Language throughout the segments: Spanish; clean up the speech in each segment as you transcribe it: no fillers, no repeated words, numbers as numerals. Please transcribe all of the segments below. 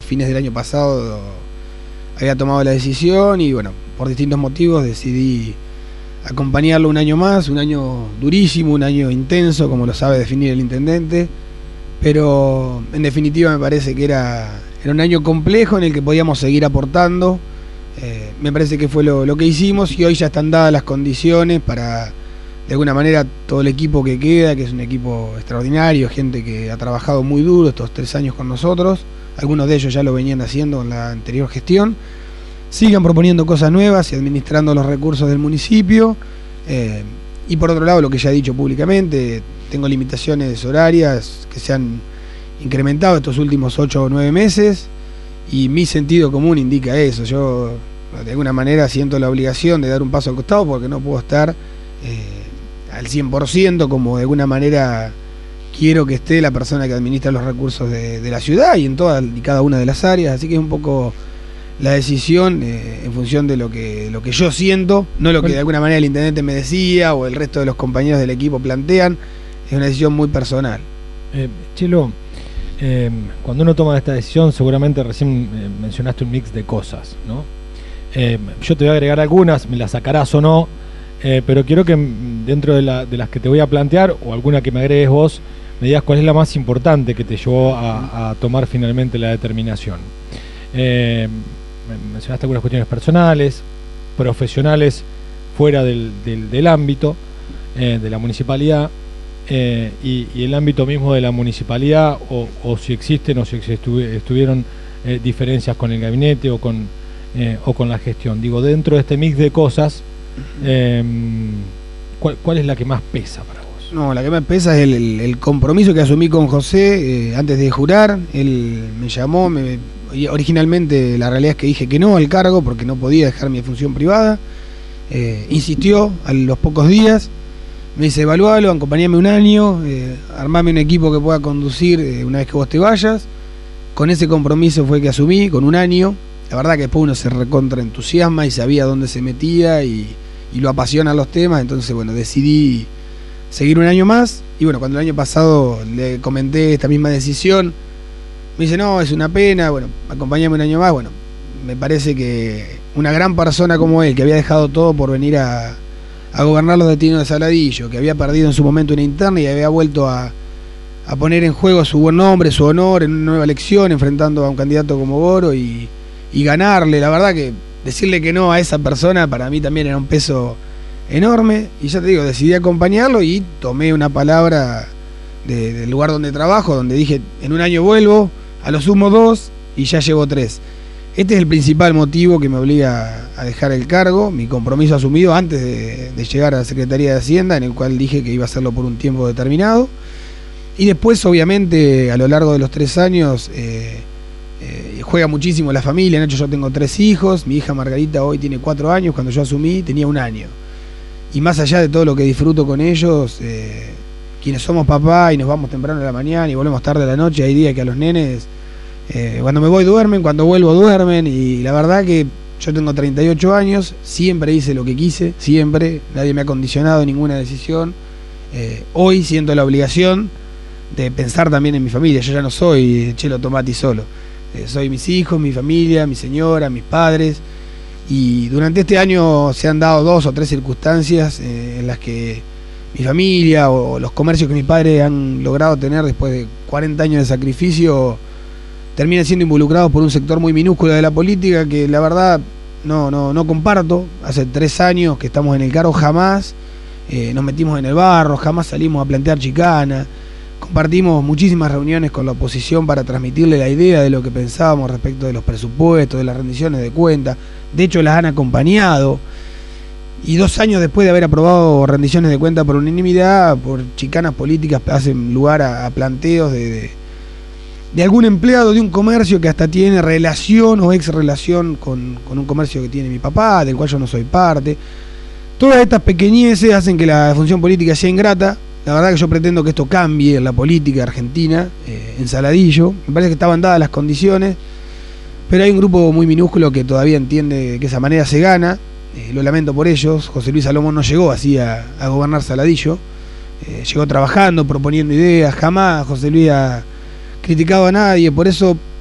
fines del año pasado había tomado la decisión y bueno, por distintos motivos decidí acompañarlo un año más, un año durísimo, un año intenso, como lo sabe definir el intendente, pero en definitiva me parece que era un año complejo en el que podíamos seguir aportando. Me parece que fue lo que hicimos y hoy ya están dadas las condiciones para, de alguna manera, todo el equipo que queda, que es un equipo extraordinario, gente que ha trabajado muy duro estos 3 años con nosotros, algunos de ellos ya lo venían haciendo en la anterior gestión, sigan proponiendo cosas nuevas y administrando los recursos del municipio. Y por otro lado, lo que ya he dicho públicamente, tengo limitaciones horarias que se han incrementado estos últimos 8 o 9 meses y mi sentido común indica eso. Yo de alguna manera siento la obligación de dar un paso al costado porque no puedo estar al 100% como de alguna manera quiero que esté la persona que administra los recursos de la ciudad y en todas y cada una de las áreas, así que es un poco la decisión en función de lo que yo siento, no lo que de alguna manera el intendente me decía o el resto de los compañeros del equipo plantean. Es una decisión muy personal. Chelo, cuando uno toma esta decisión, seguramente recién mencionaste un mix de cosas, ¿no? Yo te voy a agregar algunas, me las sacarás o no, pero quiero que dentro de las que te voy a plantear, o alguna que me agregues vos, me digas cuál es la más importante que te llevó a tomar finalmente la determinación. Mencionaste algunas cuestiones personales, profesionales, fuera del ámbito de la municipalidad, y el ámbito mismo de la municipalidad, o si existen o si estuvieron diferencias con el gabinete o con la gestión. Digo, dentro de este mix de cosas, ¿cuál es la que más pesa para vos? No, la que más pesa es el compromiso que asumí con José antes de jurar. Él me llamó, originalmente la realidad es que dije que no al cargo porque no podía dejar mi función privada. Insistió a los pocos días, me dice: evalualo, acompañame un año, armame un equipo que pueda conducir una vez que vos te vayas. Con ese compromiso fue que asumí, con un año. La verdad que después uno se recontra entusiasma y sabía dónde se metía y lo apasionan los temas, entonces bueno, decidí seguir un año más. Y bueno, cuando el año pasado le comenté esta misma decisión, me dice: no, es una pena, bueno, acompañame un año más. Bueno, me parece que una gran persona como él, que había dejado todo por venir a gobernar los destinos de Saladillo, que había perdido en su momento una interna y había vuelto a poner en juego su buen nombre, su honor en una nueva elección, enfrentando a un candidato como Boro y ganarle. La verdad que decirle que no a esa persona para mí también era un peso enorme, y ya te digo, decidí acompañarlo y tomé una palabra del lugar donde trabajo, donde dije: en un año vuelvo, a lo sumo 2 y ya llevo 3. Este es el principal motivo que me obliga a dejar el cargo, mi compromiso asumido antes de llegar a la Secretaría de Hacienda, en el cual dije que iba a hacerlo por un tiempo determinado. Y después, obviamente, a lo largo de los 3 años, juega muchísimo la familia. De hecho, yo tengo 3 hijos, mi hija Margarita hoy tiene 4 años, cuando yo asumí tenía 1 año. Y más allá de todo lo que disfruto con ellos, quienes somos papá y nos vamos temprano de la mañana y volvemos tarde de la noche, hay días que a los nenes, cuando me voy duermen, cuando vuelvo duermen, y la verdad que yo tengo 38 años, siempre hice lo que quise, siempre, nadie me ha condicionado ninguna decisión. Hoy siento la obligación de pensar también en mi familia. Yo ya no soy Chelo Tomati solo, soy mis hijos, mi familia, mi señora, mis padres, y durante este año se han dado 2 o 3 circunstancias en las que mi familia o los comercios que mis padres han logrado tener después de 40 años de sacrificio terminan siendo involucrados por un sector muy minúsculo de la política que la verdad no comparto. Hace 3 años que estamos en el cargo, jamás nos metimos en el barro, jamás salimos a plantear chicana. Compartimos muchísimas reuniones con la oposición para transmitirle la idea de lo que pensábamos respecto de los presupuestos, de las rendiciones de cuentas. De hecho, las han acompañado. Y 2 años después de haber aprobado rendiciones de cuentas por unanimidad, por chicanas políticas, hacen lugar a planteos de algún empleado de un comercio que hasta tiene relación o ex relación con un comercio que tiene mi papá, del cual yo no soy parte. Todas estas pequeñeces hacen que la función política sea ingrata. La verdad que yo pretendo que esto cambie en la política argentina, en Saladillo. Me parece que estaban dadas las condiciones, pero hay un grupo muy minúsculo que todavía entiende que esa manera se gana. Lo lamento por ellos. José Luis Salomón no llegó así a gobernar Saladillo. Llegó trabajando, proponiendo ideas. Jamás José Luis ha criticado a nadie. Por eso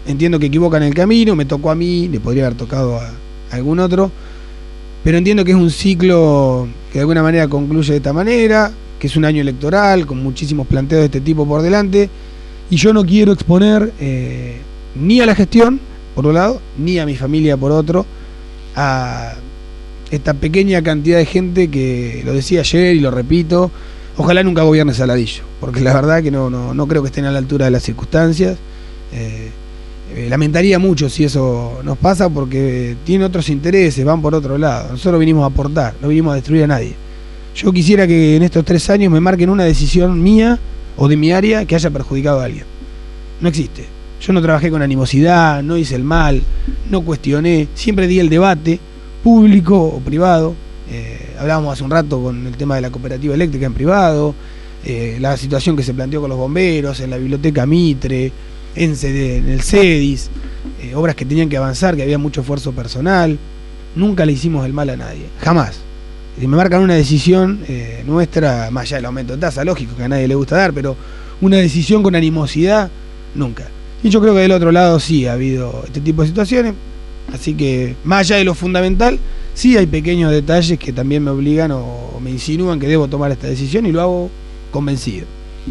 entiendo que equivocan el camino, me tocó a mí, le podría haber tocado a algún otro, pero entiendo que es un ciclo que de alguna manera concluye de esta manera, que es un año electoral, con muchísimos planteos de este tipo por delante, y yo no quiero exponer ni a la gestión, por un lado, ni a mi familia, por otro, a esta pequeña cantidad de gente que, lo decía ayer y lo repito, ojalá nunca gobierne Saladillo, porque la verdad que no creo que estén a la altura de las circunstancias. Lamentaría mucho si eso nos pasa, porque tienen otros intereses, van por otro lado. Nosotros vinimos a aportar, no vinimos a destruir a nadie. Yo quisiera que en estos 3 años me marquen una decisión mía o de mi área que haya perjudicado a alguien. No existe. Yo no trabajé con animosidad, no hice el mal, no cuestioné, siempre di el debate, público o privado. Hablábamos hace un rato con el tema de la cooperativa eléctrica en privado, la situación que se planteó con los bomberos, en la biblioteca Mitre, en el CEDIS, obras que tenían que avanzar, que había mucho esfuerzo personal. Nunca le hicimos el mal a nadie, jamás. Si me marcan una decisión nuestra, más allá del aumento de tasa, lógico que a nadie le gusta dar, pero una decisión con animosidad, nunca. Y yo creo que del otro lado sí ha habido este tipo de situaciones, así que más allá de lo fundamental, sí hay pequeños detalles que también me obligan o me insinúan que debo tomar esta decisión, y lo hago convencido.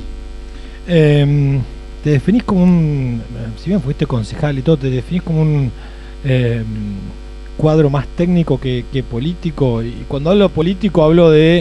Te definís como un, si bien fuiste concejal y todo, te definís como un cuadro más técnico que político, y cuando hablo político hablo de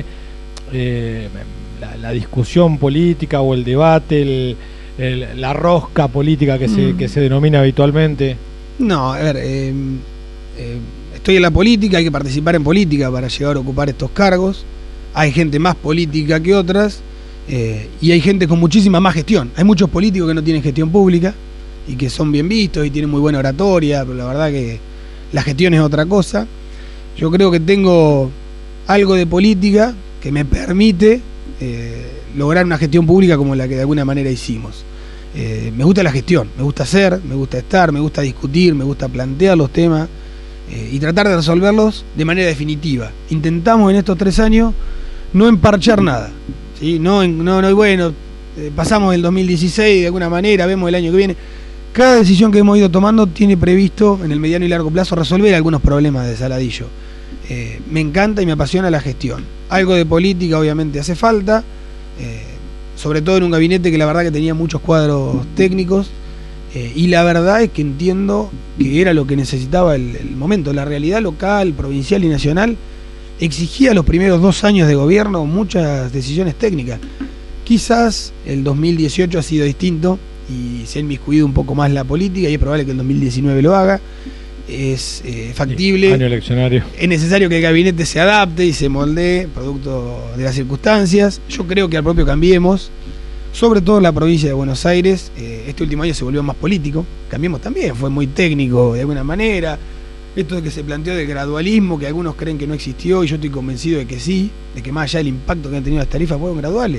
la discusión política o el debate, la rosca política que se denomina habitualmente. No, a ver, estoy en la política, hay que participar en política para llegar a ocupar estos cargos. Hay gente más política que otras, y hay gente con muchísima más gestión. Hay muchos políticos que no tienen gestión pública y que son bien vistos y tienen muy buena oratoria, pero la verdad que la gestión es otra cosa. Yo creo que tengo algo de política que me permite lograr una gestión pública como la que de alguna manera hicimos. Me gusta la gestión, me gusta hacer, me gusta estar, me gusta discutir, me gusta plantear los temas y tratar de resolverlos de manera definitiva. Intentamos en estos 3 años no emparchar nada, ¿sí? Bueno, pasamos el 2016 de alguna manera, vemos el año que viene. Cada decisión que hemos ido tomando tiene previsto en el mediano y largo plazo resolver algunos problemas de Saladillo. Me encanta y me apasiona la gestión. Algo de política obviamente hace falta, sobre todo en un gabinete que la verdad que tenía muchos cuadros técnicos, y la verdad es que entiendo que era lo que necesitaba el momento. La realidad local, provincial y nacional exigía los primeros 2 años de gobierno muchas decisiones técnicas. Quizás el 2018 ha sido distinto y se ha inmiscuido un poco más la política, y es probable que el 2019 lo haga. Es factible, sí, año eleccionario. Es necesario que el gabinete se adapte y se moldee producto de las circunstancias. Yo creo que al propio Cambiemos, sobre todo en la provincia de Buenos Aires, este último año se volvió más político. Cambiemos también fue muy técnico de alguna manera. Esto de que se planteó del gradualismo, que algunos creen que no existió, y yo estoy convencido de que sí, de que más allá del impacto que han tenido las tarifas fueron graduales.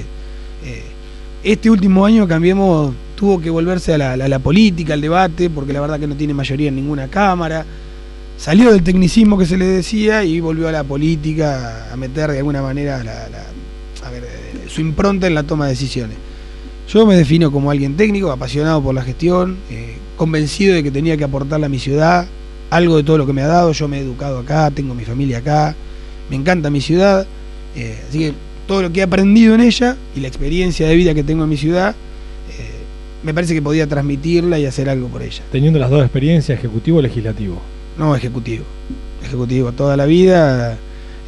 Este último año Cambiemos tuvo que volverse a la política, al debate, porque la verdad que no tiene mayoría en ninguna cámara. Salió del tecnicismo que se le decía y volvió a la política, a meter de alguna manera su impronta en la toma de decisiones. Yo me defino como alguien técnico, apasionado por la gestión, convencido de que tenía que aportarle a mi ciudad algo de todo lo que me ha dado. Yo me he educado acá, tengo mi familia acá, me encanta mi ciudad, así que todo lo que he aprendido en ella y la experiencia de vida que tengo en mi ciudad, me parece que podía transmitirla y hacer algo por ella. Teniendo las dos experiencias, ejecutivo o legislativo. No, ejecutivo toda la vida.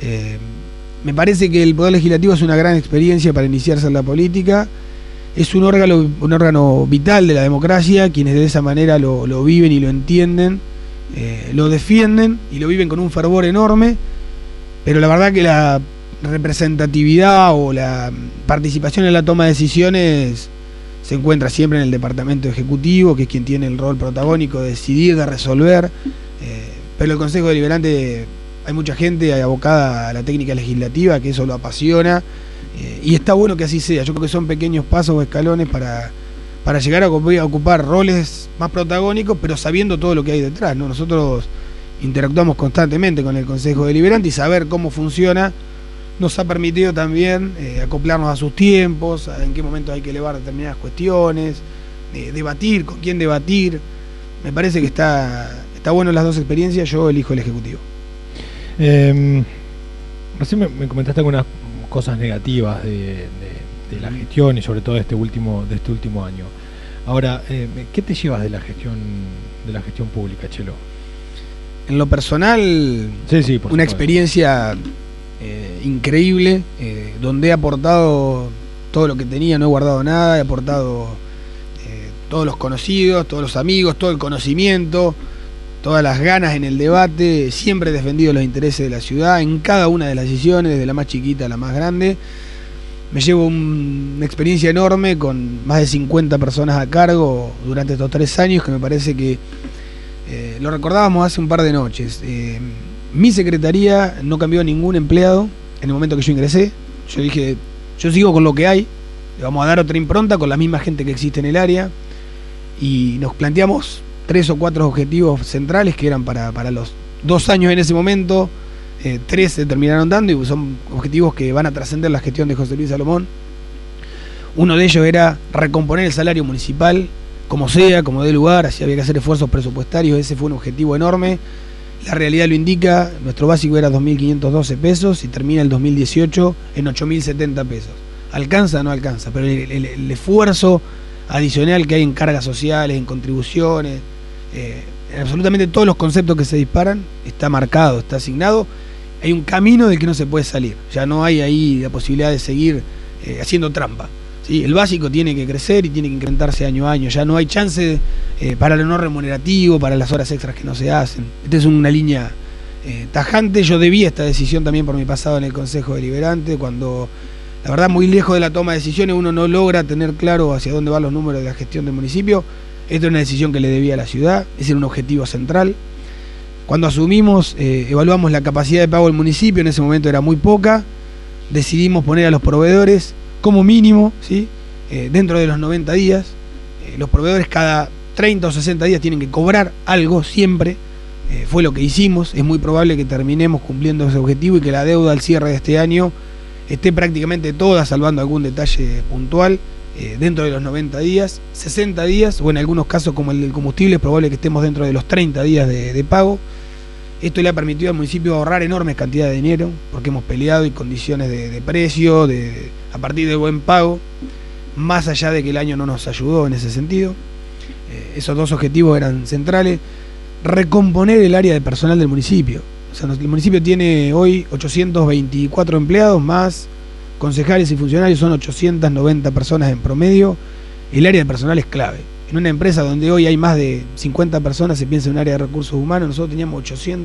Me parece que el Poder Legislativo es una gran experiencia para iniciarse en la política. Es un órgano vital de la democracia. Quienes de esa manera lo viven y lo entienden, lo defienden y lo viven con un fervor enorme. Pero la verdad que la representatividad o la participación en la toma de decisiones se encuentra siempre en el departamento ejecutivo, que es quien tiene el rol protagónico de decidir, de resolver. Pero el Consejo Deliberante, hay mucha gente abocada a la técnica legislativa, que eso lo apasiona, y está bueno que así sea. Yo creo que son pequeños pasos o escalones para llegar a ocupar roles más protagónicos, pero sabiendo todo lo que hay detrás, ¿no? Nosotros interactuamos constantemente con el Consejo Deliberante, y saber cómo funciona nos ha permitido también acoplarnos a sus tiempos, en qué momento hay que elevar determinadas cuestiones, debatir, con quién debatir. me parece que está bueno las dos experiencias, yo elijo el Ejecutivo. Recién me comentaste algunas cosas negativas de la gestión y sobre todo de este último año. Ahora, ¿qué te llevas de la gestión pública, Chelo? En lo personal, sí, por una supuesto. experiencia increíble, donde he aportado todo lo que tenía, no he guardado nada, he aportado todos los conocidos, todos los amigos, todo el conocimiento, todas las ganas en el debate, siempre he defendido los intereses de la ciudad en cada una de las decisiones, desde la más chiquita a la más grande. Me llevo una experiencia enorme con más de 50 personas a cargo durante estos 3 años, que me parece que lo recordábamos hace un par de noches. Mi secretaría no cambió a ningún empleado en el momento que yo ingresé. Yo dije, yo sigo con lo que hay, le vamos a dar otra impronta con la misma gente que existe en el área, y nos planteamos 3 o 4 objetivos centrales que eran para los 2 años en ese momento. 3 se terminaron dando y son objetivos que van a trascender la gestión de José Luis Salomón. Uno de ellos era recomponer el salario municipal, como sea, como dé lugar, así había que hacer esfuerzos presupuestarios, ese fue un objetivo enorme. La realidad lo indica, nuestro básico era 2.512 pesos y termina el 2018 en 8.070 pesos. ¿Alcanza? No alcanza, pero el esfuerzo adicional que hay en cargas sociales, en contribuciones, en absolutamente todos los conceptos que se disparan, está marcado, está asignado. Hay un camino del que no se puede salir, ya no hay ahí la posibilidad de seguir haciendo trampa, ¿sí? El básico tiene que crecer y tiene que incrementarse año a año, ya no hay chance para lo no remunerativo, para las horas extras que no se hacen. Esta es una línea tajante. Yo debí esta decisión también por mi pasado en el Consejo Deliberante, cuando la verdad muy lejos de la toma de decisiones uno no logra tener claro hacia dónde van los números de la gestión del municipio. Esta es una decisión que le debía a la ciudad, ese era un objetivo central. Cuando asumimos, evaluamos la capacidad de pago del municipio, en ese momento era muy poca, decidimos poner a los proveedores como mínimo, ¿sí? Dentro de los 90 días, los proveedores cada 30 o 60 días tienen que cobrar algo siempre, fue lo que hicimos. Es muy probable que terminemos cumpliendo ese objetivo y que la deuda al cierre de este año esté prácticamente toda, salvando algún detalle puntual, dentro de los 90 días, 60 días, o en algunos casos como el del combustible, es probable que estemos dentro de los 30 días de pago. Esto le ha permitido al municipio ahorrar enormes cantidades de dinero, porque hemos peleado y condiciones de precio, a partir de buen pago, más allá de que el año no nos ayudó en ese sentido. Esos 2 objetivos eran centrales. Recomponer el área de personal del municipio. O sea, el municipio tiene hoy 824 empleados, más concejales y funcionarios, son 890 personas en promedio. El área de personal es clave. En una empresa donde hoy hay más de 50 personas, se piensa en un área de recursos humanos, nosotros teníamos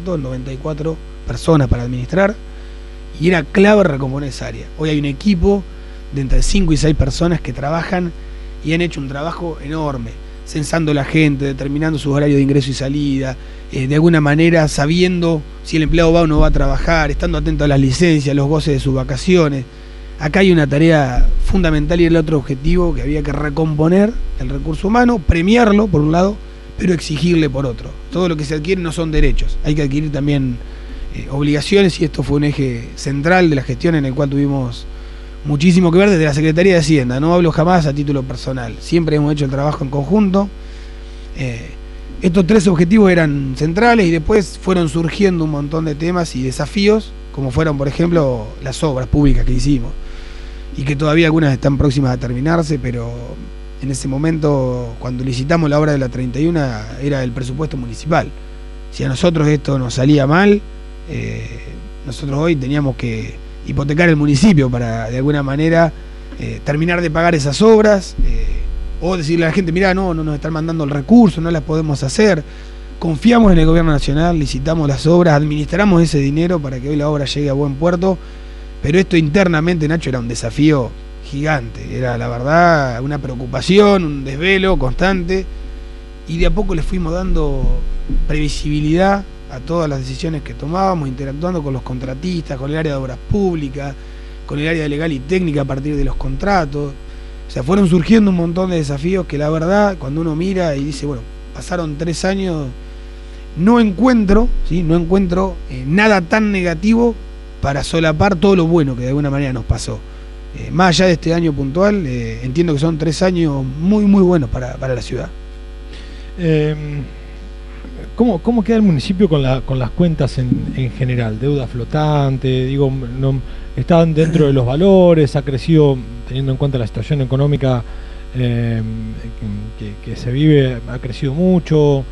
894 personas para administrar y era clave recomponer esa área. Hoy hay un equipo de entre 5 y 6 personas que trabajan y han hecho un trabajo enorme, censando la gente, determinando sus horarios de ingreso y salida, de alguna manera sabiendo si el empleado va o no va a trabajar, estando atento a las licencias, los goces de sus vacaciones. Acá hay una tarea fundamental y el otro objetivo, que había que recomponer el recurso humano, premiarlo por un lado, pero exigirle por otro. Todo lo que se adquiere no son derechos, hay que adquirir también obligaciones, y esto fue un eje central de la gestión en el cual tuvimos muchísimo que ver desde la Secretaría de Hacienda. No hablo jamás a título personal, siempre hemos hecho el trabajo en conjunto. Estos 3 objetivos eran centrales y después fueron surgiendo un montón de temas y desafíos, como fueron, por ejemplo, las obras públicas que hicimos, y que todavía algunas están próximas a terminarse, pero en ese momento, cuando licitamos la obra de la 31, era el presupuesto municipal. Si a nosotros esto nos salía mal, nosotros hoy teníamos que hipotecar el municipio para, de alguna manera, terminar de pagar esas obras, o decirle a la gente, mirá, no nos están mandando el recurso, no las podemos hacer. Confiamos en el gobierno nacional, licitamos las obras, administramos ese dinero para que hoy la obra llegue a buen puerto, pero esto internamente, Nacho, era un desafío gigante, era la verdad una preocupación, un desvelo constante, y de a poco le fuimos dando previsibilidad a todas las decisiones que tomábamos, interactuando con los contratistas, con el área de obras públicas, con el área legal y técnica a partir de los contratos. O sea, fueron surgiendo un montón de desafíos que la verdad, cuando uno mira y dice, bueno, pasaron 3 años, no encuentro nada tan negativo para solapar todo lo bueno que de alguna manera nos pasó. Más allá de este año puntual, entiendo que son 3 años muy, muy buenos para la ciudad. ¿Cómo queda el municipio con las cuentas en general? Deuda flotante, digo, no, están dentro de los valores, ha crecido, teniendo en cuenta la situación económica que se vive, ha crecido mucho.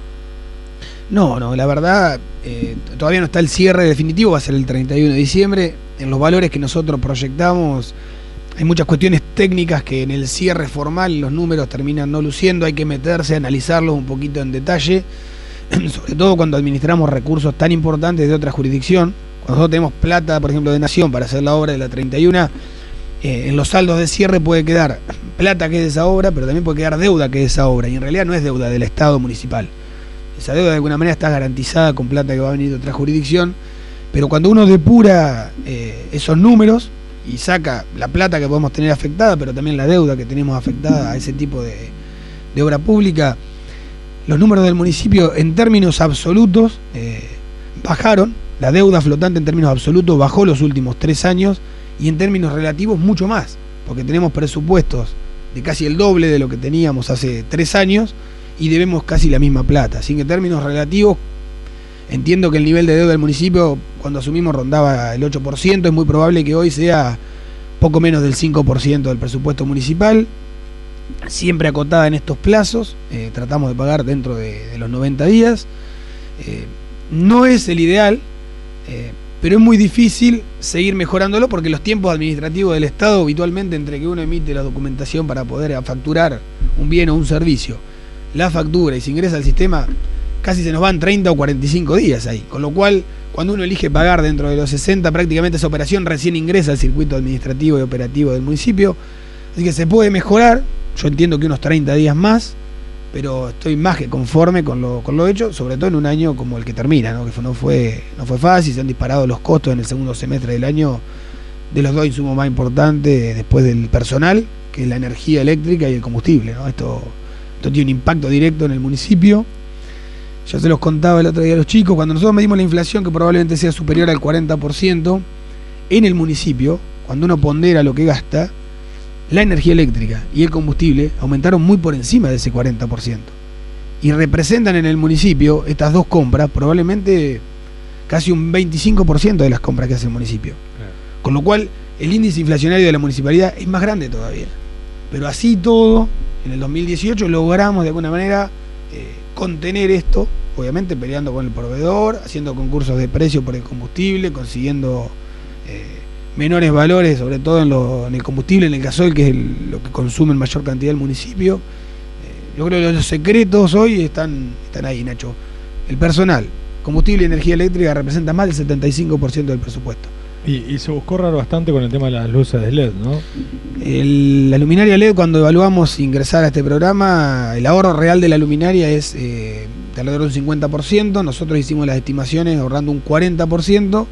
No, la verdad, todavía no está el cierre definitivo, va a ser el 31 de diciembre. En los valores que nosotros proyectamos hay muchas cuestiones técnicas que en el cierre formal los números terminan no luciendo, hay que meterse, analizarlos un poquito en detalle, sobre todo cuando administramos recursos tan importantes de otra jurisdicción. Cuando nosotros tenemos plata, por ejemplo, de Nación para hacer la obra de la 31, en los saldos de cierre puede quedar plata que es de esa obra, pero también puede quedar deuda que es de esa obra, y en realidad no es deuda del Estado municipal. Esa deuda de alguna manera está garantizada con plata que va a venir de otra jurisdicción, pero cuando uno depura esos números y saca la plata que podemos tener afectada, pero también la deuda que tenemos afectada a ese tipo de obra pública, los números del municipio en términos absolutos bajaron. La deuda flotante en términos absolutos bajó los últimos 3 años y en términos relativos mucho más, porque tenemos presupuestos de casi el doble de lo que teníamos hace 3 años y debemos casi la misma plata. Así que en términos relativos entiendo que el nivel de deuda del municipio cuando asumimos rondaba el 8%, es muy probable que hoy sea poco menos del 5% del presupuesto municipal, siempre acotada en estos plazos, tratamos de pagar dentro de los 90 días, no es el ideal, pero es muy difícil seguir mejorándolo porque los tiempos administrativos del Estado habitualmente entre que uno emite la documentación para poder facturar un bien o un servicio, la factura y se ingresa al sistema, casi se nos van 30 o 45 días ahí, con lo cual cuando uno elige pagar dentro de los 60, prácticamente esa operación recién ingresa al circuito administrativo y operativo del municipio, así que se puede mejorar. Yo entiendo que unos 30 días más, pero estoy más que conforme con lo hecho, sobre todo en un año como el que termina, ¿no? Que no fue fácil, se han disparado los costos en el segundo semestre del año de los dos insumos más importantes después del personal, que es la energía eléctrica y el combustible, ¿no? Esto tiene un impacto directo en el municipio. Ya se los contaba el otro día a los chicos, cuando nosotros medimos la inflación, que probablemente sea superior al 40%, en el municipio, cuando uno pondera lo que gasta, la energía eléctrica y el combustible aumentaron muy por encima de ese 40%. Y representan en el municipio, estas dos compras, probablemente casi un 25% de las compras que hace el municipio. Claro. Con lo cual, el índice inflacionario de la municipalidad es más grande todavía. Pero así todo, en el 2018 logramos de alguna manera contener esto, obviamente peleando con el proveedor, haciendo concursos de precio por el combustible, consiguiendo menores valores, sobre todo en el combustible, en el gasoil, que es lo que consume en mayor cantidad el municipio. Yo creo que los secretos hoy están ahí, Nacho. El personal, combustible y energía eléctrica representa más del 75% del presupuesto. Y se buscó ahorrar bastante con el tema de las luces de LED, ¿no? La luminaria LED, cuando evaluamos ingresar a este programa, el ahorro real de la luminaria es de alrededor de un 50%. Nosotros hicimos las estimaciones ahorrando un 40%.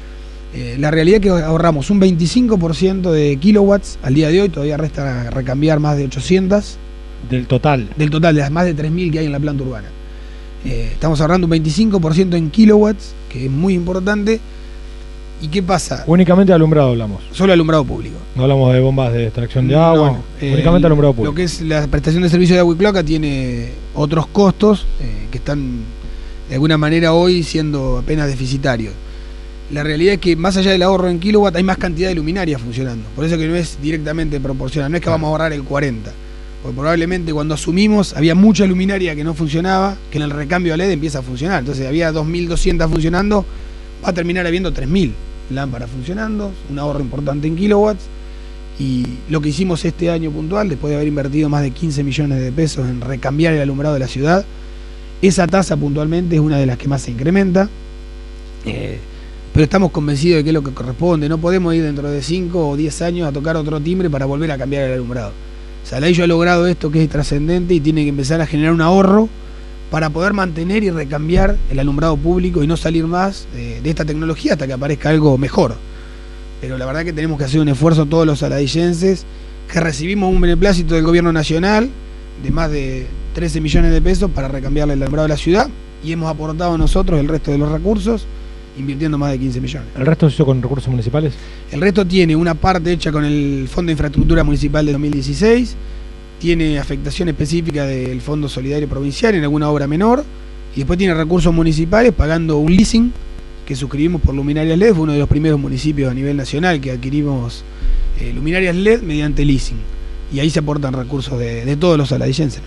La realidad es que ahorramos un 25% de kilowatts al día de hoy, todavía resta recambiar más de 800. Del total. Del total, de las más de 3.000 que hay en la planta urbana. Estamos ahorrando un 25% en kilowatts, que es muy importante. ¿Y qué pasa? Únicamente alumbrado hablamos. Solo alumbrado público. No hablamos de bombas de extracción de agua. No, únicamente alumbrado público. Lo que es la prestación de servicio de agua y cloaca tiene otros costos que están de alguna manera hoy siendo apenas deficitarios. La realidad es que más allá del ahorro en kilowatt hay más cantidad de luminarias funcionando. Por eso que no es directamente proporcional. No es que vamos a ahorrar el 40%. Porque probablemente cuando asumimos había mucha luminaria que no funcionaba, que en el recambio a LED empieza a funcionar. Entonces había 2.200 funcionando, va a terminar habiendo 3.000 lámparas funcionando, un ahorro importante en kilowatts. Y lo que hicimos este año puntual, después de haber invertido más de 15 millones de pesos en recambiar el alumbrado de la ciudad, esa tasa puntualmente es una de las que más se incrementa. Pero estamos convencidos de que es lo que corresponde. No podemos ir dentro de 5 o 10 años a tocar otro timbre para volver a cambiar el alumbrado. Saladillo ha logrado esto que es trascendente y tiene que empezar a generar un ahorro para poder mantener y recambiar el alumbrado público y no salir más de esta tecnología hasta que aparezca algo mejor. Pero la verdad que tenemos que hacer un esfuerzo todos los saladillenses, que recibimos un beneplácito del gobierno nacional de más de 13 millones de pesos para recambiarle el alumbrado de la ciudad, y hemos aportado nosotros el resto de los recursos, invirtiendo más de 15 millones. ¿El resto se hizo con recursos municipales? El resto tiene una parte hecha con el Fondo de Infraestructura Municipal de 2016, tiene afectación específica del Fondo Solidario Provincial en alguna obra menor, y después tiene recursos municipales pagando un leasing que suscribimos por luminarias LED. Fue uno de los primeros municipios a nivel nacional que adquirimos luminarias LED mediante leasing, y ahí se aportan recursos de todos los saladicenses,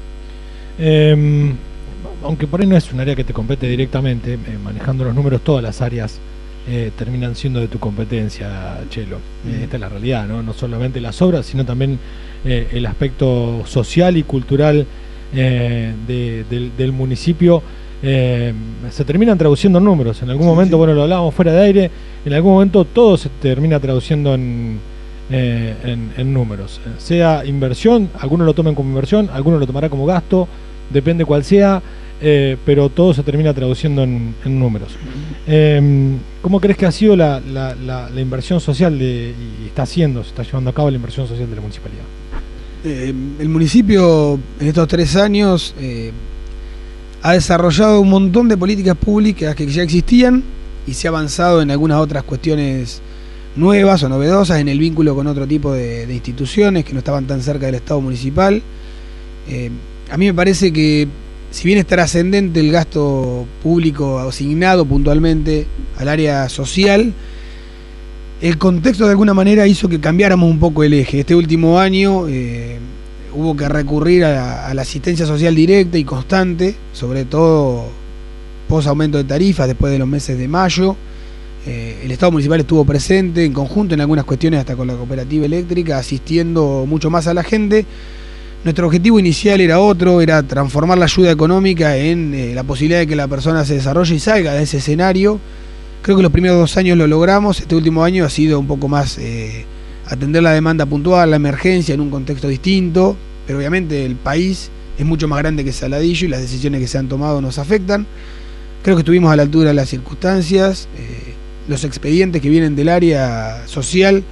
¿no? Aunque por ahí no es un área que te compete directamente, manejando los números, todas las áreas terminan siendo de tu competencia, Chelo. Esta es la realidad, ¿no? No solamente las obras, sino también el aspecto social y cultural del municipio. Se terminan traduciendo en números. En algún momento, bueno, lo hablábamos fuera de aire, en algún momento todo se termina traduciendo en números. Sea inversión, algunos lo tomen como inversión, algunos lo tomará como gasto, depende cuál sea, pero todo se termina traduciendo en números. ¿Cómo crees que ha sido la inversión social y se está llevando a cabo la inversión social de la municipalidad? El municipio en estos 3 años ha desarrollado un montón de políticas públicas que ya existían, y se ha avanzado en algunas otras cuestiones nuevas o novedosas en el vínculo con otro tipo de instituciones que no estaban tan cerca del Estado municipal. A mí me parece que, si bien es trascendente el gasto público asignado puntualmente al área social, el contexto de alguna manera hizo que cambiáramos un poco el eje. Este último año hubo que recurrir a la asistencia social directa y constante, sobre todo pos aumento de tarifas después de los meses de mayo. El Estado municipal estuvo presente en conjunto en algunas cuestiones, hasta con la cooperativa eléctrica, asistiendo mucho más a la gente. Nuestro objetivo inicial era otro, era transformar la ayuda económica en la posibilidad de que la persona se desarrolle y salga de ese escenario. Creo que los primeros 2 años lo logramos. Este último año ha sido un poco más atender la demanda puntual, la emergencia en un contexto distinto, pero obviamente el país es mucho más grande que Saladillo y las decisiones que se han tomado nos afectan. Creo que estuvimos a la altura de las circunstancias. Los expedientes que vienen del área social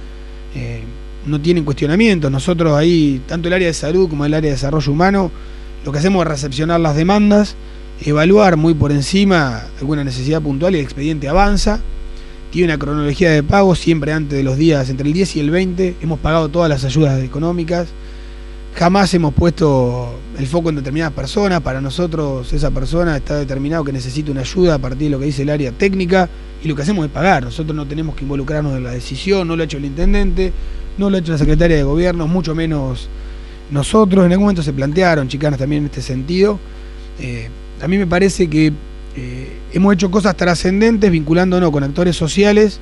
no tienen cuestionamientos. Nosotros ahí, tanto el área de salud como el área de desarrollo humano, lo que hacemos es recepcionar las demandas, evaluar muy por encima alguna necesidad puntual, y el expediente avanza. Tiene una cronología de pago, siempre antes de los días entre el 10 y el 20 hemos pagado todas las ayudas económicas. Jamás hemos puesto el foco en determinadas personas. Para nosotros esa persona está determinado que necesita una ayuda a partir de lo que dice el área técnica, y lo que hacemos es pagar. Nosotros no tenemos que involucrarnos en la decisión, no lo ha hecho el intendente, no lo ha hecho la secretaria de gobierno, mucho menos nosotros. En algún momento se plantearon chicanas también en este sentido. A mí me parece que hemos hecho cosas trascendentes vinculándonos con actores sociales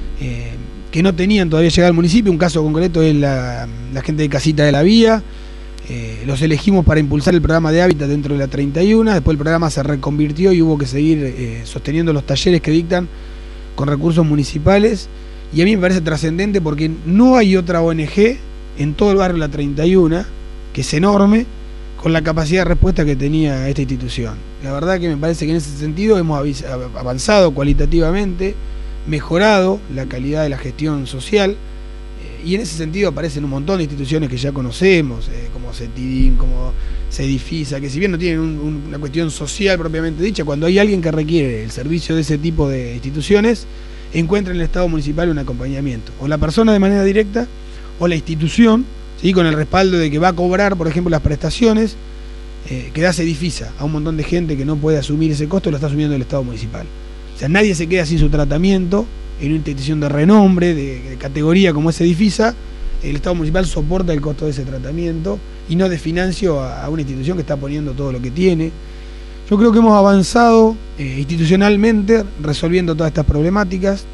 que no tenían todavía llegado al municipio. Un caso concreto es la gente de Casita de la Vía. Los elegimos para impulsar el programa de hábitat dentro de la 31, después el programa se reconvirtió y hubo que seguir sosteniendo los talleres que dictan con recursos municipales, y a mí me parece trascendente porque no hay otra ONG en todo el barrio de la 31, que es enorme, con la capacidad de respuesta que tenía esta institución. La verdad que me parece que en ese sentido hemos avanzado cualitativamente, mejorado la calidad de la gestión social, y en ese sentido aparecen un montón de instituciones que ya conocemos, como CETIDIN, como CEDIFISA, que si bien no tienen una cuestión social propiamente dicha, cuando hay alguien que requiere el servicio de ese tipo de instituciones, encuentra en el Estado municipal un acompañamiento, o la persona de manera directa, o la institución, ¿sí?, con el respaldo de que va a cobrar, por ejemplo, las prestaciones que da CEDIFISA a un montón de gente que no puede asumir ese costo, lo está asumiendo el Estado municipal. O sea, nadie se queda sin su tratamiento. En una institución de renombre, de categoría como es CEDIFISA, el Estado municipal soporta el costo de ese tratamiento y no desfinancio a una institución que está poniendo todo lo que tiene. Yo creo que hemos avanzado institucionalmente resolviendo todas estas problemáticas.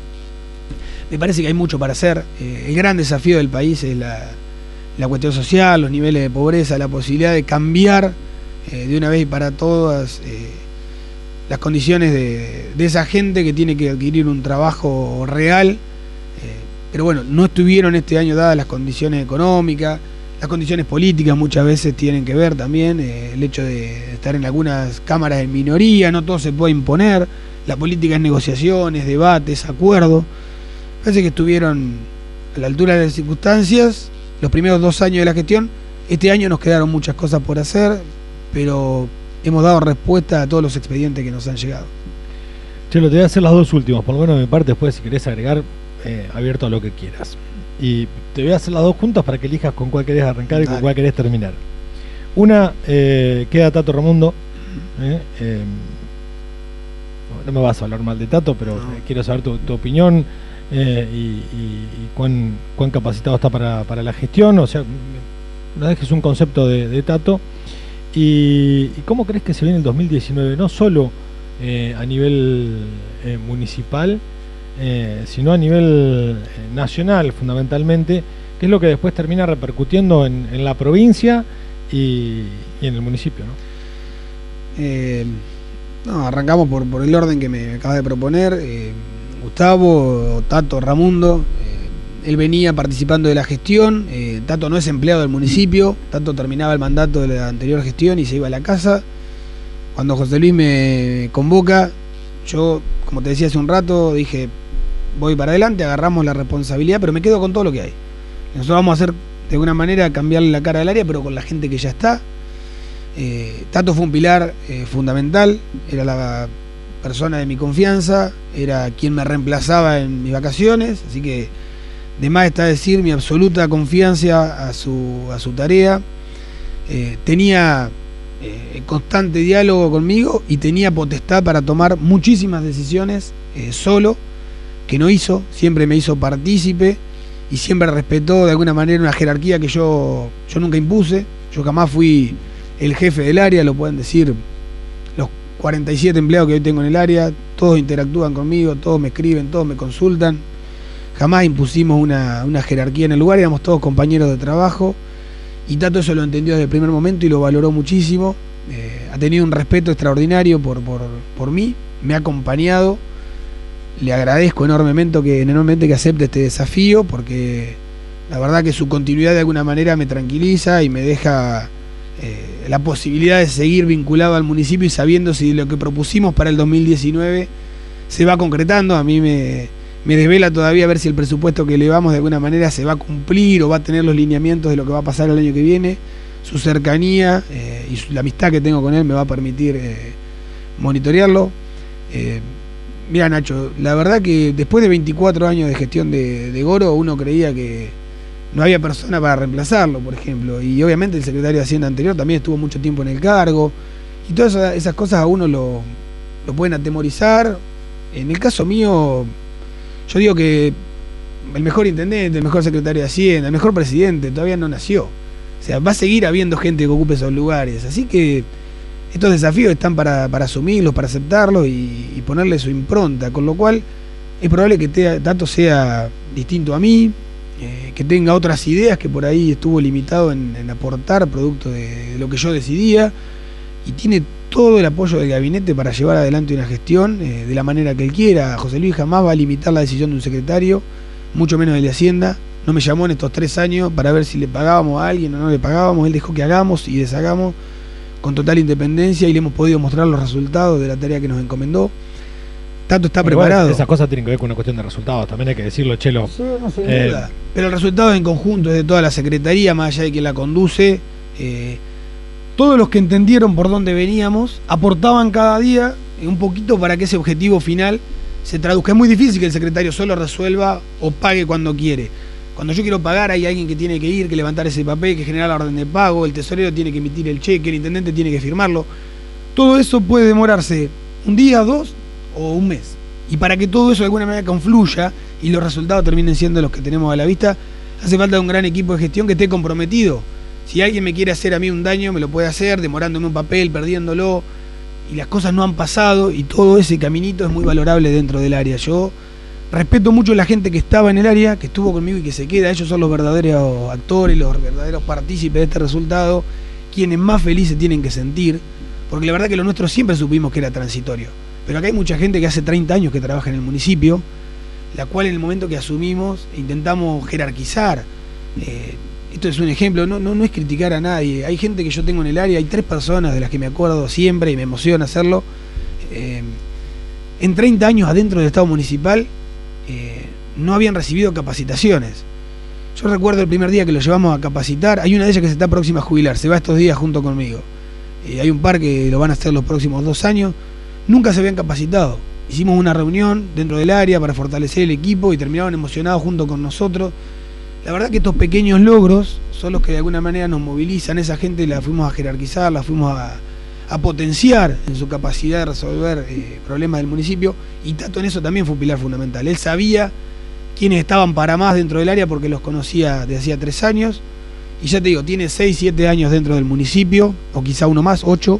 Me parece que hay mucho para hacer. El gran desafío del país es la cuestión social, los niveles de pobreza, la posibilidad de cambiar de una vez y para todas las condiciones de esa gente que tiene que adquirir un trabajo real, pero bueno, no estuvieron este año dadas las condiciones económicas, las condiciones políticas muchas veces tienen que ver también, el hecho de estar en algunas cámaras en minoría, no todo se puede imponer, la política es negociaciones, debates, acuerdos. Parece que estuvieron a la altura de las circunstancias los primeros 2 años de la gestión. Este año nos quedaron muchas cosas por hacer, pero hemos dado respuesta a todos los expedientes que nos han llegado. Chelo, te voy a hacer las 2 últimas, por lo menos de mi parte, después si querés agregar, abierto a lo que quieras. Y te voy a hacer las 2 juntas para que elijas con cuál querés arrancar y con cuál querés terminar. Una, queda Tato Ramundo, no me vas a hablar mal de Tato, pero No. quiero saber tu opinión y cuán capacitado está para la gestión. O sea, no dejes un concepto de Tato. ¿Y cómo crees que se viene el 2019? No solo a nivel municipal, sino a nivel nacional, fundamentalmente, que es lo que después termina repercutiendo en la provincia y en el municipio, ¿no? No, arrancamos por el orden que me acabas de proponer. Gustavo, Tato, Ramundo, él venía participando de la gestión. Tato no es empleado del municipio. Tato terminaba el mandato de la anterior gestión y se iba a la casa. Cuando José Luis me convoca, yo, como te decía hace un rato, dije, voy para adelante, agarramos la responsabilidad, pero me quedo con todo lo que hay. Nosotros vamos a hacer, de alguna manera, cambiarle la cara del área, pero con la gente que ya está. Tato fue un pilar fundamental, era la persona de mi confianza, era quien me reemplazaba en mis vacaciones, así que de más está decir mi absoluta confianza a su tarea. Tenía constante diálogo conmigo y tenía potestad para tomar muchísimas decisiones solo, que no hizo, siempre me hizo partícipe y siempre respetó de alguna manera una jerarquía que yo nunca impuse. Yo jamás fui el jefe del área, lo pueden decir los 47 empleados que hoy tengo en el área, todos interactúan conmigo, todos me escriben, todos me consultan. Jamás impusimos una jerarquía en el lugar, éramos todos compañeros de trabajo y Tato eso lo entendió desde el primer momento y lo valoró muchísimo. Ha tenido un respeto extraordinario por mí, me ha acompañado. Le agradezco enormemente que acepte este desafío, porque la verdad que su continuidad de alguna manera me tranquiliza y me deja la posibilidad de seguir vinculado al municipio y sabiendo si lo que propusimos para el 2019 se va concretando. A mí me desvela todavía ver si el presupuesto que elevamos de alguna manera se va a cumplir o va a tener los lineamientos de lo que va a pasar el año que viene. Su cercanía y la amistad que tengo con él me va a permitir monitorearlo. Mira, Nacho, la verdad que después de 24 años de gestión de Goro, uno creía que no había persona para reemplazarlo, por ejemplo, y obviamente el secretario de Hacienda anterior también estuvo mucho tiempo en el cargo, y todas esas cosas a uno lo pueden atemorizar. En el caso mío, yo digo que el mejor intendente, el mejor secretario de Hacienda, el mejor presidente todavía no nació. O sea, va a seguir habiendo gente que ocupe esos lugares, así que estos desafíos están para asumirlos, para aceptarlos y ponerle su impronta, con lo cual es probable que Tato sea distinto a mí, que tenga otras ideas, que por ahí estuvo limitado en aportar producto de lo que yo decidía, y tiene todo el apoyo del gabinete para llevar adelante una gestión de la manera que él quiera. José Luis jamás va a limitar la decisión de un secretario, mucho menos el de Hacienda. No me llamó en estos 3 años para ver si le pagábamos a alguien o no le pagábamos. Él dejó que hagamos y deshagamos con total independencia y le hemos podido mostrar los resultados de la tarea que nos encomendó. Tato está preparado. Esas cosas tienen que ver con una cuestión de resultados, también hay que decirlo, Chelo. Sí, no, sin duda. Pero el resultado en conjunto es de toda la Secretaría, más allá de quien la conduce. Todos los que entendieron por dónde veníamos aportaban cada día un poquito para que ese objetivo final se traduzca. Es muy difícil que el secretario solo resuelva o pague cuando quiere. Cuando yo quiero pagar hay alguien que tiene que ir, que levantar ese papel, que generar la orden de pago, el tesorero tiene que emitir el cheque, el intendente tiene que firmarlo. Todo eso puede demorarse un día, 2 o un mes. Y para que todo eso de alguna manera confluya y los resultados terminen siendo los que tenemos a la vista, hace falta un gran equipo de gestión que esté comprometido. Si alguien me quiere hacer a mí un daño, me lo puede hacer, demorándome un papel, perdiéndolo, y las cosas no han pasado, y todo ese caminito es muy valorable dentro del área. Yo respeto mucho a la gente que estaba en el área, que estuvo conmigo y que se queda. Ellos son los verdaderos actores, los verdaderos partícipes de este resultado, quienes más felices tienen que sentir, porque la verdad que lo nuestro siempre supimos que era transitorio. Pero acá hay mucha gente que hace 30 años que trabaja en el municipio, la cual en el momento que asumimos intentamos jerarquizar. Esto es un ejemplo, no es criticar a nadie. Hay gente que yo tengo en el área, hay 3 personas de las que me acuerdo siempre y me emociona hacerlo. En 30 años adentro del Estado municipal no habían recibido capacitaciones. Yo recuerdo el primer día que lo llevamos a capacitar, hay una de ellas que se está próxima a jubilar, se va estos días junto conmigo. Hay un par que lo van a hacer los próximos 2 años, nunca se habían capacitado. Hicimos una reunión dentro del área para fortalecer el equipo y terminaron emocionados junto con nosotros. La verdad que estos pequeños logros son los que de alguna manera nos movilizan. Esa gente la fuimos a jerarquizar, la fuimos a a potenciar en su capacidad de resolver problemas del municipio, y Tato en eso también fue un pilar fundamental. Él sabía quiénes estaban para más dentro del área porque los conocía desde hacía 3 años, y ya te digo, tiene 6, 7 años dentro del municipio, o quizá uno más, 8,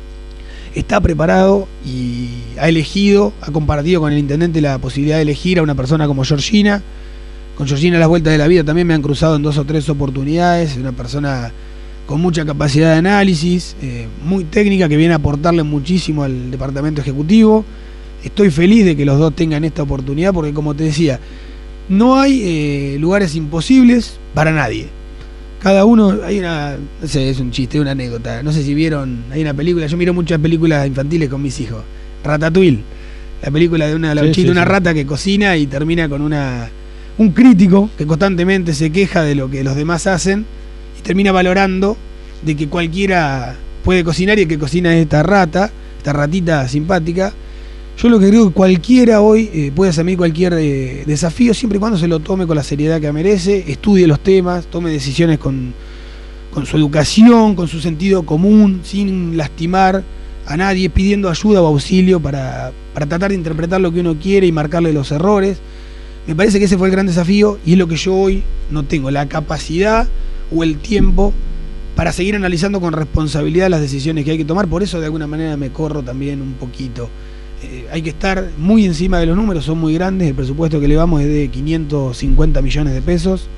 está preparado y ha elegido, ha compartido con el intendente la posibilidad de elegir a una persona como Georgina. Con Georgina a las vueltas de la vida también me han cruzado en 2 o 3 oportunidades, una persona con mucha capacidad de análisis, muy técnica, que viene a aportarle muchísimo al departamento ejecutivo. Estoy feliz de que los dos tengan esta oportunidad porque, como te decía, no hay lugares imposibles para nadie. Cada uno, hay una, no sé, es un chiste, una anécdota, no sé si vieron, hay una película, yo miro muchas películas infantiles con mis hijos, Ratatouille, la película de una lauchita, una rata que cocina y termina con un crítico que constantemente se queja de lo que los demás hacen y termina valorando de que cualquiera puede cocinar y el que cocina es esta ratita simpática. Yo lo que creo que cualquiera hoy puede asumir cualquier desafío siempre y cuando se lo tome con la seriedad que merece, estudie los temas, tome decisiones con su educación, con su sentido común, sin lastimar a nadie, pidiendo ayuda o auxilio para tratar de interpretar lo que uno quiere y marcarle los errores. Me parece que ese fue el gran desafío y es lo que yo hoy no tengo, la capacidad o el tiempo para seguir analizando con responsabilidad las decisiones que hay que tomar. Por eso de alguna manera me corro también un poquito. Hay que estar muy encima de los números, son muy grandes, el presupuesto que elevamos es de 550 millones de pesos.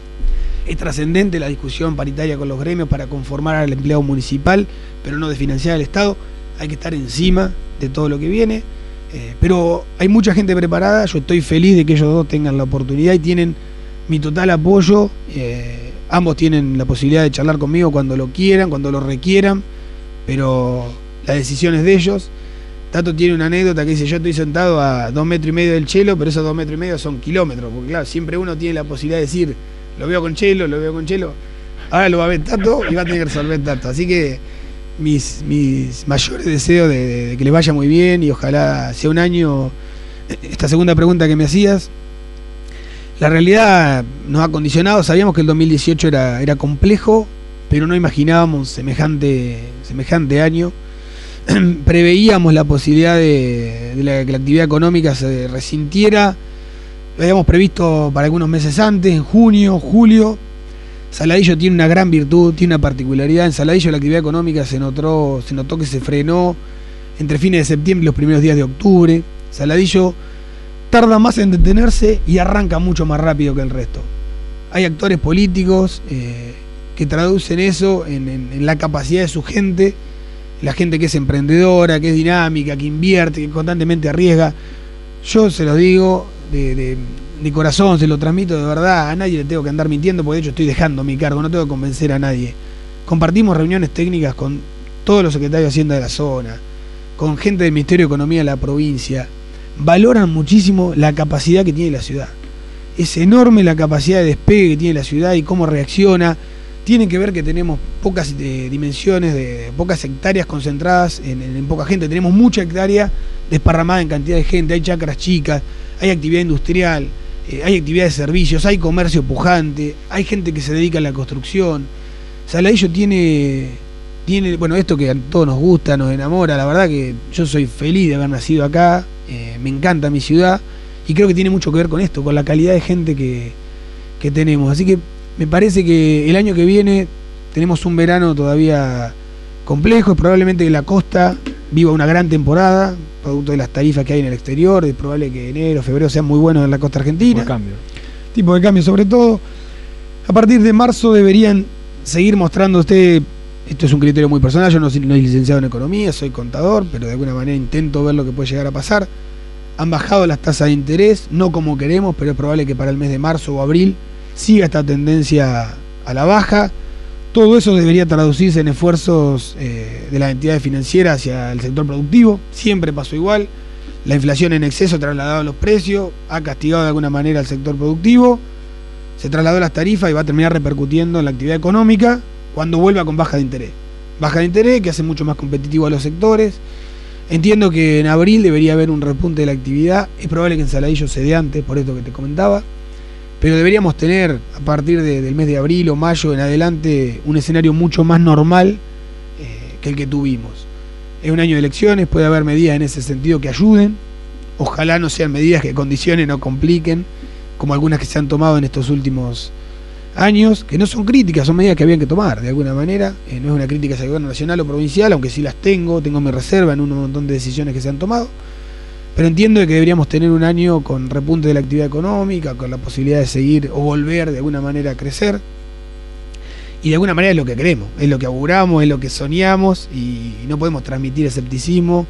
Es trascendente la discusión paritaria con los gremios para conformar al empleado municipal, pero no de financiar al Estado. Hay que estar encima de todo lo que viene, pero hay mucha gente preparada. Yo estoy feliz de que ellos dos tengan la oportunidad y tienen mi total apoyo. Ambos tienen la posibilidad de charlar conmigo cuando lo quieran, cuando lo requieran, pero la decisión es de ellos. Tato tiene una anécdota que dice: yo estoy sentado a 2,5 metros del Chelo, pero esos 2,5 metros son kilómetros, porque claro, siempre uno tiene la posibilidad de decir, lo veo con Chelo, ahora lo va a ver Tato y va a tener que resolver Tato. Así que mis mayores deseos de que les vaya muy bien y ojalá sea un año. Esta segunda pregunta que me hacías, la realidad nos ha condicionado. Sabíamos que el 2018 era complejo, pero no imaginábamos semejante año. Preveíamos la posibilidad de que la actividad económica se resintiera. Lo habíamos previsto para algunos meses antes, en junio, julio. Saladillo tiene una gran virtud, tiene una particularidad. En Saladillo la actividad económica se notó que se frenó entre fines de septiembre y los primeros días de octubre. Saladillo tarda más en detenerse y arranca mucho más rápido que el resto. Hay actores políticos que traducen eso en la capacidad de su gente, la gente que es emprendedora, que es dinámica, que invierte, que constantemente arriesga. Yo se lo digo de corazón, se lo transmito de verdad, a nadie le tengo que andar mintiendo, porque de hecho estoy dejando mi cargo, no tengo que convencer a nadie. Compartimos reuniones técnicas con todos los secretarios de Hacienda de la zona, con gente del Ministerio de Economía de la provincia. Valoran muchísimo la capacidad que tiene la ciudad. Es enorme la capacidad de despegue que tiene la ciudad y cómo reacciona. Tienen que ver que tenemos pocas dimensiones, de pocas hectáreas concentradas en poca gente. Tenemos mucha hectárea desparramada en cantidad de gente. Hay chacras chicas, hay actividad industrial, hay actividad de servicios, hay comercio pujante, hay gente que se dedica a la construcción. Saladillo tiene, bueno, esto que a todos nos gusta, nos enamora. La verdad que yo soy feliz de haber nacido acá, me encanta mi ciudad y creo que tiene mucho que ver con esto, con la calidad de gente que tenemos. Así que me parece que el año que viene tenemos un verano todavía complejo. Es probablemente que la costa viva una gran temporada, producto de las tarifas que hay en el exterior. Es probable que enero, febrero sean muy buenos en la costa argentina. Tipo de cambio, sobre todo. A partir de marzo deberían seguir mostrando usted. Esto es un criterio muy personal. Yo no soy licenciado en economía, soy contador, pero de alguna manera intento ver lo que puede llegar a pasar. Han bajado las tasas de interés, no como queremos, pero es probable que para el mes de marzo o abril siga esta tendencia a la baja. Todo eso debería traducirse en esfuerzos de las entidades financieras hacia el sector productivo. Siempre pasó igual. La inflación en exceso trasladado a los precios ha castigado de alguna manera al sector productivo. Se trasladó a las tarifas y va a terminar repercutiendo en la actividad económica cuando vuelva con baja de interés. Baja de interés que hace mucho más competitivo a los sectores. Entiendo que en abril debería haber un repunte de la actividad. Es probable que en Saladillo se dé antes, por esto que te comentaba. Pero deberíamos tener, a partir del mes de abril o mayo en adelante, un escenario mucho más normal que el que tuvimos. Es un año de elecciones, puede haber medidas en ese sentido que ayuden. Ojalá no sean medidas que condicionen o compliquen, como algunas que se han tomado en estos últimos años, que no son críticas, son medidas que habían que tomar de alguna manera. No es una crítica hacia el gobierno nacional o provincial, aunque sí las tengo mi reserva en un montón de decisiones que se han tomado. Pero entiendo que deberíamos tener un año con repunte de la actividad económica, con la posibilidad de seguir o volver de alguna manera a crecer. Y de alguna manera es lo que queremos, es lo que auguramos, es lo que soñamos y no podemos transmitir escepticismo.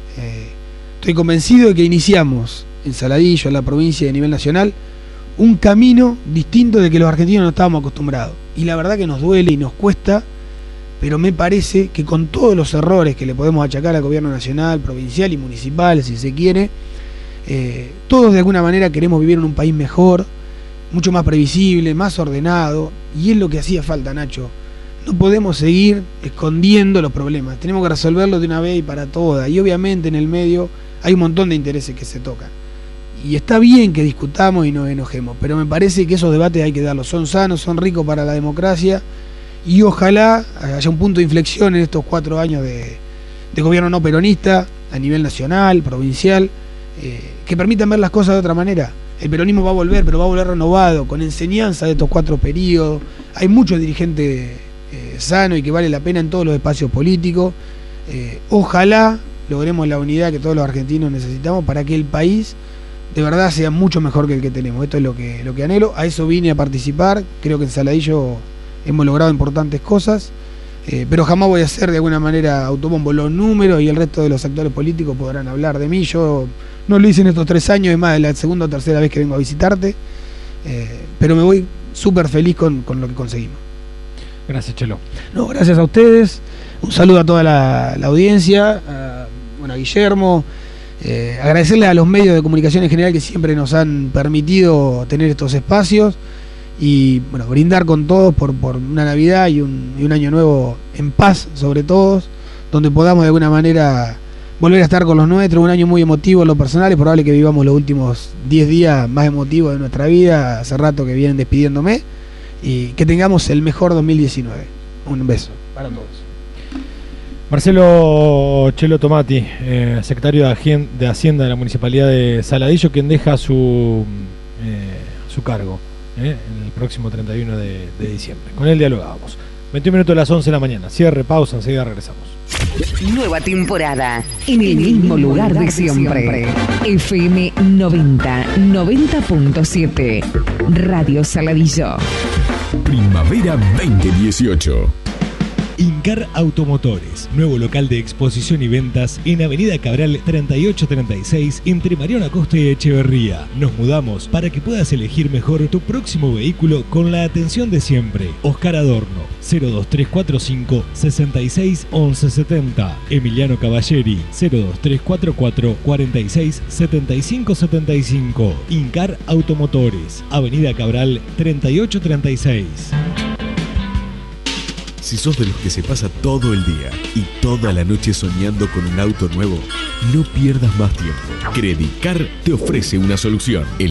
Estoy convencido de que iniciamos en Saladillo, en la provincia y a nivel nacional, un camino distinto de que los argentinos no estábamos acostumbrados. Y la verdad que nos duele y nos cuesta, pero me parece que con todos los errores que le podemos achacar al gobierno nacional, provincial y municipal, si se quiere, todos de alguna manera queremos vivir en un país mejor, mucho más previsible, más ordenado, y es lo que hacía falta, Nacho. No podemos seguir escondiendo los problemas, tenemos que resolverlos de una vez y para todas, y obviamente en el medio hay un montón de intereses que se tocan. Y está bien que discutamos y nos enojemos, pero me parece que esos debates hay que darlos, son sanos, son ricos para la democracia, y ojalá haya un punto de inflexión en estos 4 años de gobierno no peronista, a nivel nacional, provincial, que permitan ver las cosas de otra manera. El peronismo va a volver, pero va a volver renovado, con enseñanza de estos 4 periodos. Hay muchos dirigentes sanos y que vale la pena en todos los espacios políticos. Ojalá logremos la unidad que todos los argentinos necesitamos para que el país de verdad sea mucho mejor que el que tenemos. Esto es lo que anhelo. A eso vine a participar. Creo que en Saladillo hemos logrado importantes cosas, pero jamás voy a ser de alguna manera autobombo. Los números y el resto de los actores políticos podrán hablar de mí. Yo no lo hice en estos 3 años, es más, es la segunda o tercera vez que vengo a visitarte, pero me voy súper feliz con lo que conseguimos. Gracias, Chelo. No, gracias a ustedes. Un saludo a toda la audiencia, a Guillermo. Agradecerle a los medios de comunicación en general que siempre nos han permitido tener estos espacios y brindar con todos por una Navidad y un año nuevo en paz sobre todos, donde podamos de alguna manera volver a estar con los nuestros. Un año muy emotivo en lo personal, es probable que vivamos los últimos 10 días más emotivos de nuestra vida, hace rato que vienen despidiéndome, y que tengamos el mejor 2019. Un beso para todos. Marcelo Chelo Tomati, secretario de Hacienda de la Municipalidad de Saladillo, quien deja su cargo el próximo 31 de diciembre. Con él dialogábamos. 21 minutos de las 11 de la mañana. Cierre, pausa, enseguida regresamos. Nueva temporada, en el mismo lugar de siempre. FM 90.7. Radio Saladillo. Primavera 2018. Incar Automotores, nuevo local de exposición y ventas en Avenida Cabral 3836 entre Mariano Acosta y Echeverría. Nos mudamos para que puedas elegir mejor tu próximo vehículo con la atención de siempre. Oscar Adorno, 02345 66 11 70. Emiliano Cavalleri, 02344 46 75 75. Incar Automotores, Avenida Cabral 3836. Si sos de los que se pasa todo el día y toda la noche soñando con un auto nuevo, no pierdas más tiempo. Credicar te ofrece una solución.